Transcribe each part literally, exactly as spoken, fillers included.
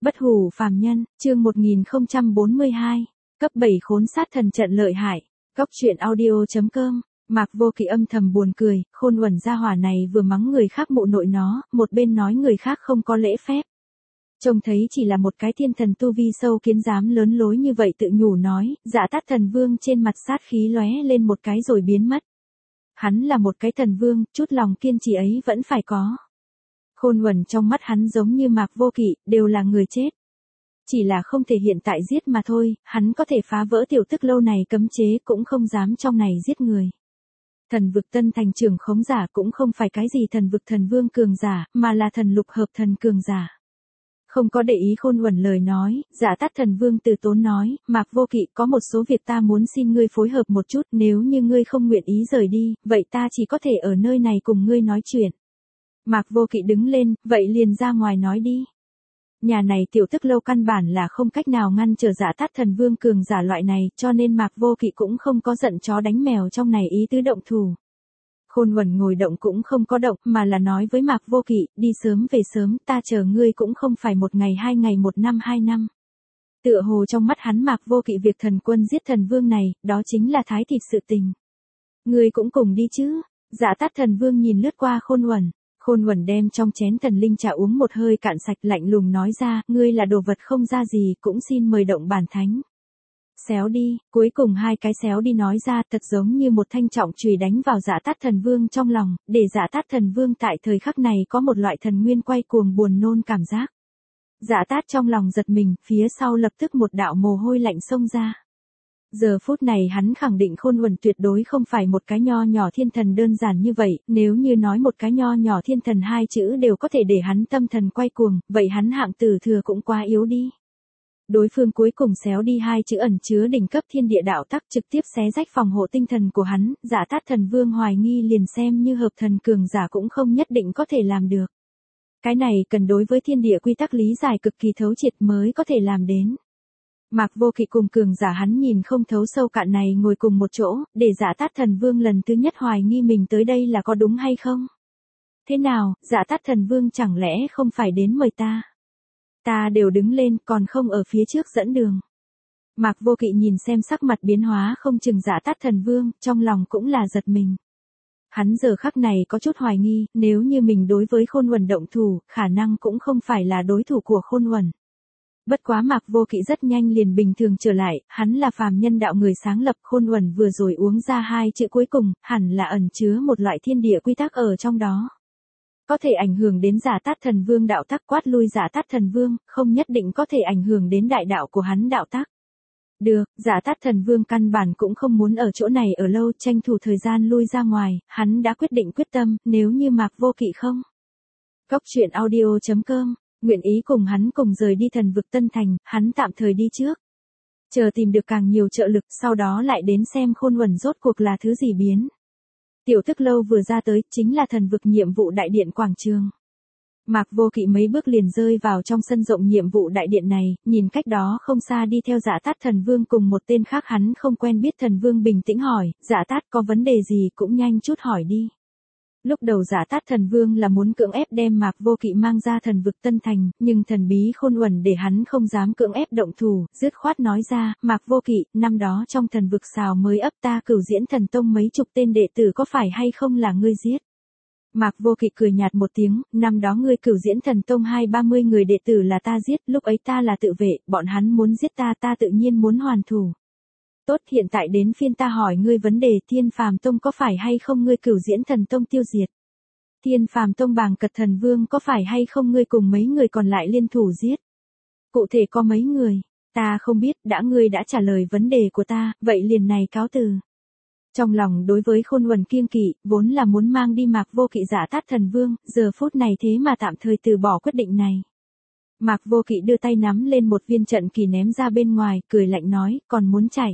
Bất hủ phàm nhân, chương một nghìn không trăm bốn mươi hai, cấp bảy khốn sát thần trận lợi hại. Góc truyện audio chấm com. Mạc Vô Kỵ âm thầm buồn cười, khôn uẩn gia hỏa này vừa mắng người khác mụ nội nó, một bên nói người khác không có lễ phép. Trông thấy chỉ là một cái thiên thần tu vi sâu kiến dám lớn lối như vậy, tự nhủ nói, Dạ Tát thần vương trên mặt sát khí lóe lên một cái rồi biến mất. Hắn là một cái thần vương, chút lòng kiên trì ấy vẫn phải có. Khôn uẩn trong mắt hắn giống như Mạc Vô Kỵ, đều là người chết. Chỉ là không thể hiện tại giết mà thôi, hắn có thể phá vỡ tiểu tức lâu này cấm chế, cũng không dám trong này giết người. Thần vực tân thành trưởng khống giả cũng không phải cái gì thần vực thần vương cường giả, mà là thần lục hợp thần cường giả. Không có để ý Khôn uẩn lời nói, Dạ Tát thần vương từ tốn nói, Mạc Vô Kỵ, có một số việc ta muốn xin ngươi phối hợp một chút, nếu như ngươi không nguyện ý rời đi, vậy ta chỉ có thể ở nơi này cùng ngươi nói chuyện. Mạc Vô Kỵ đứng lên, vậy liền ra ngoài nói đi. Nhà này tiểu tức lâu căn bản là không cách nào ngăn trở Dạ Tát thần vương cường giả loại này, cho nên Mạc Vô Kỵ cũng không có giận chó đánh mèo trong này ý tứ động thủ. Khôn uẩn ngồi động cũng không có động, mà là nói với Mạc Vô Kỵ, đi sớm về sớm, ta chờ ngươi cũng không phải một ngày hai ngày một năm hai năm. Tựa hồ trong mắt hắn Mạc Vô Kỵ việc thần quân giết thần vương này, đó chính là thái thịt sự tình. Ngươi cũng cùng đi chứ? Dạ Tát thần vương nhìn lướt qua Khôn uẩn. Khôn uẩn đem trong chén thần linh trà uống một hơi cạn sạch, lạnh lùng nói ra, ngươi là đồ vật không ra gì, cũng xin mời động bản thánh. Xéo đi, cuối cùng hai cái xéo đi nói ra, thật giống như một thanh trọng chùy đánh vào Dạ Tát thần vương trong lòng, để Dạ Tát thần vương tại thời khắc này có một loại thần nguyên quay cuồng buồn nôn cảm giác. Dạ Tát trong lòng giật mình, phía sau lập tức một đạo mồ hôi lạnh xông ra. Giờ phút này hắn khẳng định Khôn uẩn tuyệt đối không phải một cái nho nhỏ thiên thần đơn giản như vậy, nếu như nói một cái nho nhỏ thiên thần hai chữ đều có thể để hắn tâm thần quay cuồng, vậy hắn hạng tử thừa cũng quá yếu đi. Đối phương cuối cùng xéo đi hai chữ ẩn chứa đỉnh cấp thiên địa đạo tắc, trực tiếp xé rách phòng hộ tinh thần của hắn, Dạ Tát thần vương hoài nghi liền xem như hợp thần cường giả cũng không nhất định có thể làm được. Cái này cần đối với thiên địa quy tắc lý giải cực kỳ thấu triệt mới có thể làm đến. Mạc Vô Kỵ cùng cường giả hắn nhìn không thấu sâu cạn này ngồi cùng một chỗ, để Dạ Tát thần vương lần thứ nhất hoài nghi mình tới đây là có đúng hay không. Thế nào, Dạ Tát thần vương chẳng lẽ không phải đến mời ta? Ta đều đứng lên, còn không ở phía trước dẫn đường. Mạc Vô Kỵ nhìn xem sắc mặt biến hóa không chừng Dạ Tát thần vương, trong lòng cũng là giật mình. Hắn giờ khắc này có chút hoài nghi, nếu như mình đối với Khôn uẩn động thủ, khả năng cũng không phải là đối thủ của Khôn uẩn. Bất quá Mạc Vô Kỵ rất nhanh liền bình thường trở lại, hắn là phàm nhân đạo người sáng lập. Khôn uẩn vừa rồi uống ra hai chữ cuối cùng, hẳn là ẩn chứa một loại thiên địa quy tắc ở trong đó. Có thể ảnh hưởng đến Dạ Tát thần vương đạo tắc, quát lui Dạ Tát thần vương, không nhất định có thể ảnh hưởng đến đại đạo của hắn đạo tắc. Được, Dạ Tát thần vương căn bản cũng không muốn ở chỗ này ở lâu, tranh thủ thời gian lui ra ngoài, hắn đã quyết định quyết tâm, nếu như Mạc Vô Kỵ không. Góc truyện audio chấm com, nguyện ý cùng hắn cùng rời đi thần vực tân thành, hắn tạm thời đi trước. Chờ tìm được càng nhiều trợ lực, sau đó lại đến xem Khôn uẩn rốt cuộc là thứ gì biến. Tiểu tức lâu vừa ra tới, chính là thần vực nhiệm vụ đại điện quảng trường. Mạc Vô Kỵ mấy bước liền rơi vào trong sân rộng nhiệm vụ đại điện này, nhìn cách đó không xa đi theo Dạ Tát thần vương cùng một tên khác hắn không quen biết thần vương bình tĩnh hỏi, Dạ Tát có vấn đề gì cũng nhanh chút hỏi đi. Lúc đầu Dạ Tát thần vương là muốn cưỡng ép đem Mạc Vô Kỵ mang ra thần vực tân thành, nhưng thần bí Khôn uẩn để hắn không dám cưỡng ép động thủ, dứt khoát nói ra, Mạc Vô Kỵ, năm đó trong thần vực xào mới ấp ta Cửu Diễn thần tông mấy chục tên đệ tử có phải hay không là ngươi giết? Mạc Vô Kỵ cười nhạt một tiếng, năm đó ngươi Cửu Diễn thần tông hai ba mươi người đệ tử là ta giết, lúc ấy ta là tự vệ, bọn hắn muốn giết ta ta tự nhiên muốn hoàn thủ. Tốt, hiện tại đến phiên ta hỏi ngươi vấn đề, Thiên Phàm tông có phải hay không ngươi Cửu Diễn thần tông tiêu diệt? Thiên Phàm tông Bàng Cật thần vương có phải hay không ngươi cùng mấy người còn lại liên thủ giết? Cụ thể có mấy người? Ta không biết, đã ngươi đã trả lời vấn đề của ta, vậy liền này cáo từ. Trong lòng đối với Khôn uẩn kiêng kỵ, vốn là muốn mang đi Mạc Vô Kỵ Dạ Tát thần vương, giờ phút này thế mà tạm thời từ bỏ quyết định này. Mạc Vô Kỵ đưa tay nắm lên một viên trận kỳ ném ra bên ngoài, cười lạnh nói, còn muốn chạy.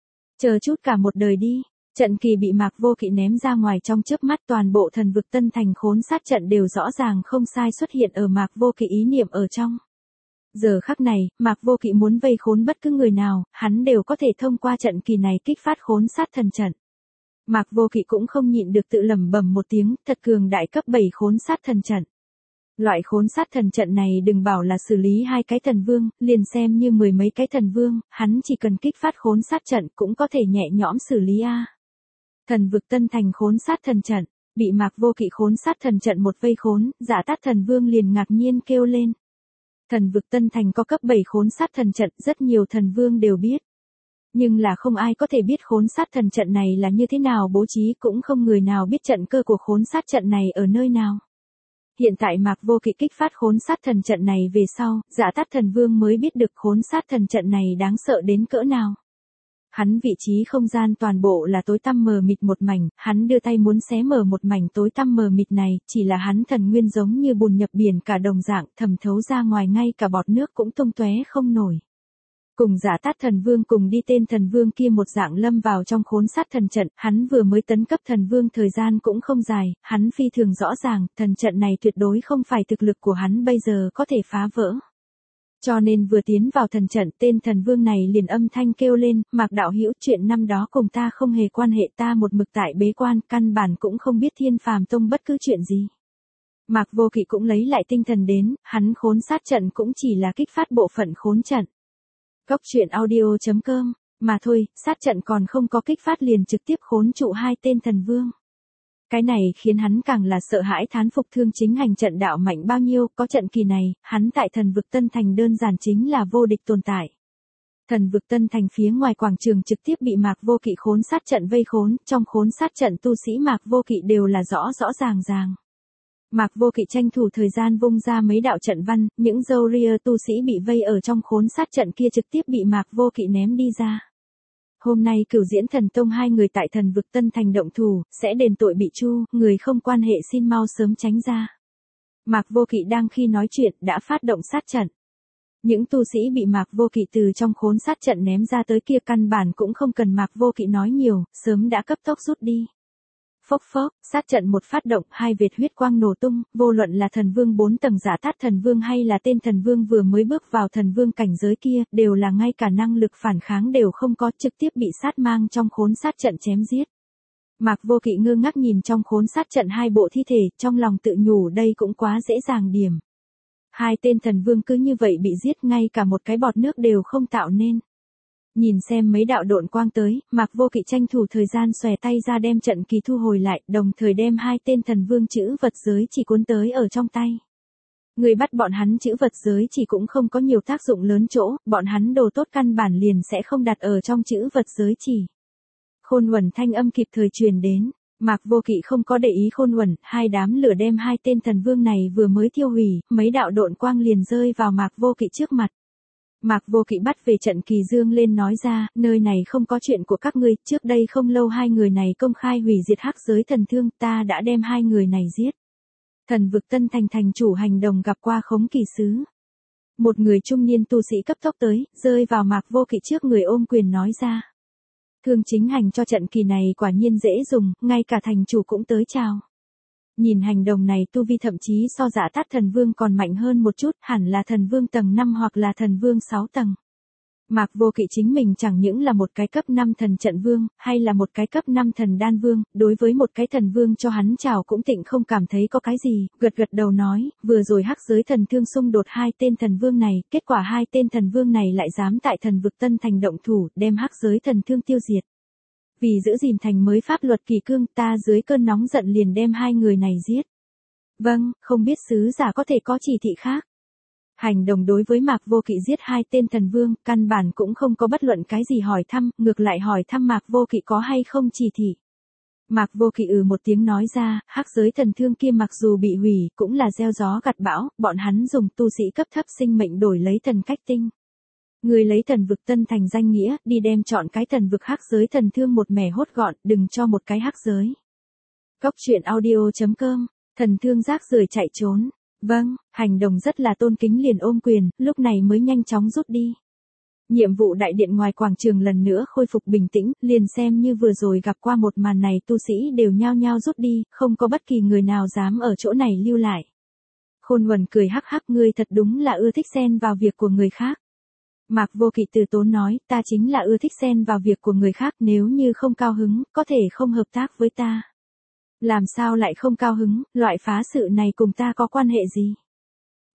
Chờ chút cả một đời đi. Trận kỳ bị Mạc Vô Kỵ ném ra ngoài trong chớp mắt, toàn bộ thần vực tân thành khốn sát trận đều rõ ràng không sai xuất hiện ở Mạc Vô Kỵ ý niệm ở trong. Giờ khắc này, Mạc Vô Kỵ muốn vây khốn bất cứ người nào, hắn đều có thể thông qua trận kỳ này kích phát khốn sát thần trận. Mạc Vô Kỵ cũng không nhịn được tự lẩm bẩm một tiếng, thật cường đại cấp bảy khốn sát thần trận. Loại khốn sát thần trận này đừng bảo là xử lý hai cái thần vương, liền xem như mười mấy cái thần vương, hắn chỉ cần kích phát khốn sát trận cũng có thể nhẹ nhõm xử lý a. Thần vực Tân Thành khốn sát thần trận, bị Mạc Vô Kỵ khốn sát thần trận một vây khốn, Dạ Tát thần vương liền ngạc nhiên kêu lên. Thần vực Tân Thành có cấp bảy khốn sát thần trận, rất nhiều thần vương đều biết. Nhưng là không ai có thể biết khốn sát thần trận này là như thế nào bố trí, cũng không người nào biết trận cơ của khốn sát trận này ở nơi nào. Hiện tại Mạc Vô Kỵ kích phát khốn sát thần trận này về sau, Dạ Tát thần vương mới biết được khốn sát thần trận này đáng sợ đến cỡ nào. Hắn vị trí không gian toàn bộ là tối tăm mờ mịt một mảnh, hắn đưa tay muốn xé mở một mảnh tối tăm mờ mịt này, chỉ là hắn thần nguyên giống như bùn nhập biển cả đồng dạng, thẩm thấu ra ngoài ngay cả bọt nước cũng tung tóe không nổi. Cùng Dạ Tát thần vương cùng đi tên thần vương kia một dạng lâm vào trong khốn sát thần trận, hắn vừa mới tấn cấp thần vương thời gian cũng không dài, hắn phi thường rõ ràng, thần trận này tuyệt đối không phải thực lực của hắn bây giờ có thể phá vỡ. Cho nên vừa tiến vào thần trận, tên thần vương này liền âm thanh kêu lên, Mạc đạo hữu, chuyện năm đó cùng ta không hề quan hệ, ta một mực tại bế quan, căn bản cũng không biết Thiên Phàm Tông bất cứ chuyện gì. Mạc Vô Kỵ cũng lấy lại tinh thần đến, hắn khốn sát trận cũng chỉ là kích phát bộ phận khốn trận. Góc truyện audio chấm com, mà thôi, sát trận còn không có kích phát liền trực tiếp khốn trụ hai tên thần vương. Cái này khiến hắn càng là sợ hãi thán phục Thương Chính Hành trận đạo mạnh bao nhiêu, có trận kỳ này, hắn tại thần vực Tân Thành đơn giản chính là vô địch tồn tại. Thần vực Tân Thành phía ngoài quảng trường trực tiếp bị Mạc Vô Kỵ khốn sát trận vây khốn, trong khốn sát trận tu sĩ Mạc Vô Kỵ đều là rõ rõ ràng ràng. Mạc Vô Kỵ tranh thủ thời gian vung ra mấy đạo trận văn, những dâu ria tu sĩ bị vây ở trong khốn sát trận kia trực tiếp bị Mạc Vô Kỵ ném đi ra. Hôm nay Cửu Diễn Thần Tông hai người tại thần vực Tân Thành động thủ, sẽ đền tội bị tru, người không quan hệ xin mau sớm tránh ra. Mạc Vô Kỵ đang khi nói chuyện đã phát động sát trận. Những tu sĩ bị Mạc Vô Kỵ từ trong khốn sát trận ném ra tới kia căn bản cũng không cần Mạc Vô Kỵ nói nhiều, sớm đã cấp tốc rút đi. Phốc phốc, sát trận một phát động, hai vệt huyết quang nổ tung, vô luận là thần vương bốn tầng Dạ Tát thần vương hay là tên thần vương vừa mới bước vào thần vương cảnh giới kia, đều là ngay cả năng lực phản kháng đều không có, trực tiếp bị sát mang trong khốn sát trận chém giết. Mạc Vô Kỵ ngơ ngác nhìn trong khốn sát trận hai bộ thi thể, trong lòng tự nhủ đây cũng quá dễ dàng điểm. Hai tên thần vương cứ như vậy bị giết, ngay cả một cái bọt nước đều không tạo nên. Nhìn xem mấy đạo độn quang tới, Mạc Vô Kỵ tranh thủ thời gian xòe tay ra đem trận kỳ thu hồi lại, đồng thời đem hai tên thần vương chữ vật giới chỉ cuốn tới ở trong tay. Người bắt bọn hắn chữ vật giới chỉ cũng không có nhiều tác dụng lớn chỗ, bọn hắn đồ tốt căn bản liền sẽ không đặt ở trong chữ vật giới chỉ. Khôn Uẩn thanh âm kịp thời truyền đến, Mạc Vô Kỵ không có để ý Khôn Uẩn, hai đám lửa đem hai tên thần vương này vừa mới thiêu hủy, mấy đạo độn quang liền rơi vào Mạc Vô Kỵ trước mặt. Mạc Vô Kỵ bắt về trận kỳ dương lên nói ra, nơi này không có chuyện của các ngươi, trước đây không lâu hai người này công khai hủy diệt hắc giới thần thương, ta đã đem hai người này giết. Thần vực Tân Thành thành chủ Hành Đồng gặp qua Khống Kỳ Sứ. Một người trung niên tu sĩ cấp tốc tới, rơi vào Mạc Vô Kỵ trước người ôm quyền nói ra. Thương Chính Hành cho trận kỳ này quả nhiên dễ dùng, ngay cả thành chủ cũng tới chào. Nhìn Hành Đồng này tu vi thậm chí so Dạ Tát thần vương còn mạnh hơn một chút, hẳn là thần vương tầng năm hoặc là thần vương sáu tầng. Mạc Vô Kỵ chính mình chẳng những là một cái cấp năm thần trận vương, hay là một cái cấp năm thần đan vương, đối với một cái thần vương cho hắn chào cũng tịnh không cảm thấy có cái gì, gật gật đầu nói, vừa rồi hắc giới thần thương xung đột hai tên thần vương này, kết quả hai tên thần vương này lại dám tại thần vực Tân Thành động thủ, đem hắc giới thần thương tiêu diệt. Vì giữ gìn thành mới pháp luật kỳ cương, ta dưới cơn nóng giận liền đem hai người này giết. Vâng, không biết sứ giả có thể có chỉ thị khác. Hành Đồng đối với Mạc Vô Kỵ giết hai tên thần vương, căn bản cũng không có bất luận cái gì hỏi thăm, ngược lại hỏi thăm Mạc Vô Kỵ có hay không chỉ thị. Mạc Vô Kỵ ừ một tiếng nói ra, hắc giới thần thương kia mặc dù bị hủy, cũng là gieo gió gặt bão, bọn hắn dùng tu sĩ cấp thấp sinh mệnh đổi lấy thần cách tinh. Người lấy thần vực Tân Thành danh nghĩa, đi đem chọn cái thần vực hắc giới thần thương một mẻ hốt gọn, đừng cho một cái hắc giới. Góc truyện audio chấm com, thần thương rác rưởi chạy trốn. Vâng, Hành Đồng rất là tôn kính liền ôm quyền, lúc này mới nhanh chóng rút đi. Nhiệm vụ đại điện ngoài quảng trường lần nữa khôi phục bình tĩnh, liền xem như vừa rồi gặp qua một màn này tu sĩ đều nhao nhao rút đi, không có bất kỳ người nào dám ở chỗ này lưu lại. Khôn Uẩn cười hắc hắc, ngươi thật đúng là ưa thích xen vào việc của người khác. Mạc Vô Kỵ từ tốn nói, ta chính là ưa thích xen vào việc của người khác, nếu như không cao hứng, có thể không hợp tác với ta. Làm sao lại không cao hứng, loại phá sự này cùng ta có quan hệ gì?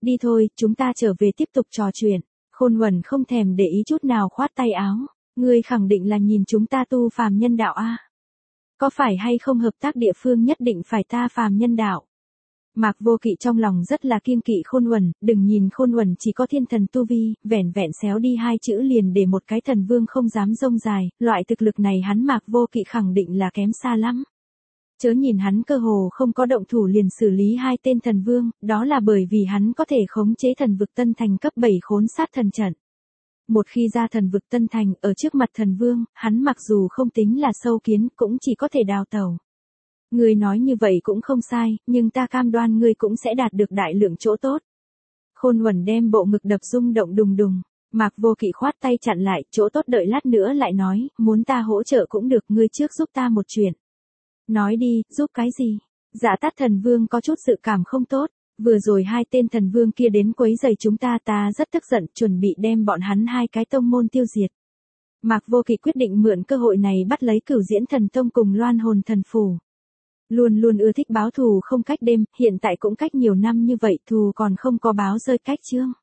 Đi thôi, chúng ta trở về tiếp tục trò chuyện. Khôn Uẩn không thèm để ý chút nào khoát tay áo. Ngươi khẳng định là nhìn chúng ta tu phàm nhân đạo a? Có phải hay không hợp tác địa phương nhất định phải ta phàm nhân đạo? Mạc Vô Kỵ trong lòng rất là kiêng kỵ Khôn Uẩn, đừng nhìn Khôn Uẩn chỉ có thiên thần tu vi, vẻn vẹn xéo đi hai chữ liền để một cái thần vương không dám rông dài, loại thực lực này hắn Mạc Vô Kỵ khẳng định là kém xa lắm. Chớ nhìn hắn cơ hồ không có động thủ liền xử lý hai tên thần vương, đó là bởi vì hắn có thể khống chế thần vực Tân Thành cấp bảy khốn sát thần trận. Một khi ra thần vực Tân Thành ở trước mặt thần vương, hắn mặc dù không tính là sâu kiến cũng chỉ có thể đào tẩu. Ngươi nói như vậy cũng không sai, nhưng ta cam đoan ngươi cũng sẽ đạt được đại lượng chỗ tốt. Khôn Uẩn đem bộ ngực đập rung động đùng đùng. Mạc Vô Kỵ khoát tay chặn lại, chỗ tốt đợi lát nữa lại nói, muốn ta hỗ trợ cũng được, ngươi trước giúp ta một chuyện. Nói đi, giúp cái gì? Dạ Tát thần vương có chút dự cảm không tốt, vừa rồi hai tên thần vương kia đến quấy rầy chúng ta, ta rất tức giận, chuẩn bị đem bọn hắn hai cái tông môn tiêu diệt. Mạc Vô Kỵ quyết định mượn cơ hội này bắt lấy Cửu Diễn Thần Tông cùng Loan Hồn Thần Phủ. Luôn luôn ưa thích báo thù không cách đêm, hiện tại cũng cách nhiều năm như vậy, thù còn không có báo rơi cách chương.